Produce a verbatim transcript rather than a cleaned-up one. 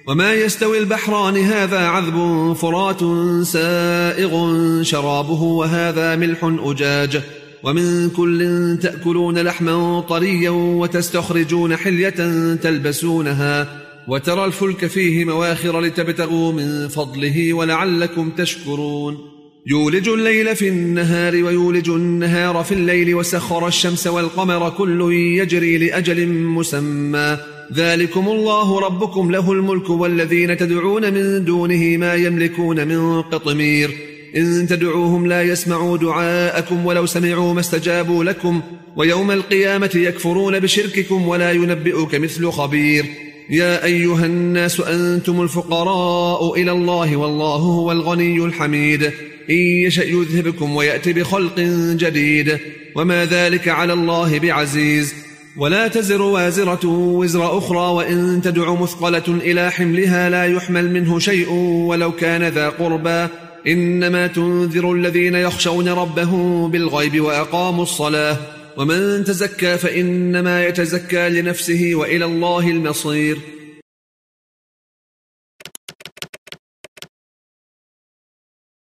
وما يستوي البحران هذا عذب فرات سائغ شرابه وهذا ملح أجاج ومن كل تأكلون لحما طريا وتستخرجون حلية تلبسونها وترى الفلك فيه مواخر لتبتغوا من فضله ولعلكم تشكرون يولج الليل في النهار ويولج النهار في الليل وسخر الشمس والقمر كل يجري لأجل مسمى ذلكم الله ربكم له الملك والذين تدعون من دونه ما يملكون من قطمير إن تدعوهم لا يسمعوا دعاءكم ولو سمعوا ما استجابوا لكم ويوم القيامة يكفرون بشرككم ولا ينبئك مثل خبير يا أيها الناس أنتم الفقراء إلى الله والله هو الغني الحميد إن يشأ يذهبكم ويأتي بخلق جديد وما ذلك على الله بعزيز ولا تزر وازرة وزر أخرى وإن تدع مثقلة إلى حملها لا يحمل منه شيء ولو كان ذا قربى إنما تنذر الذين يخشون ربهم بالغيب وأقاموا الصلاة ومن تزكى فإنما يتزكى لنفسه وإلى الله المصير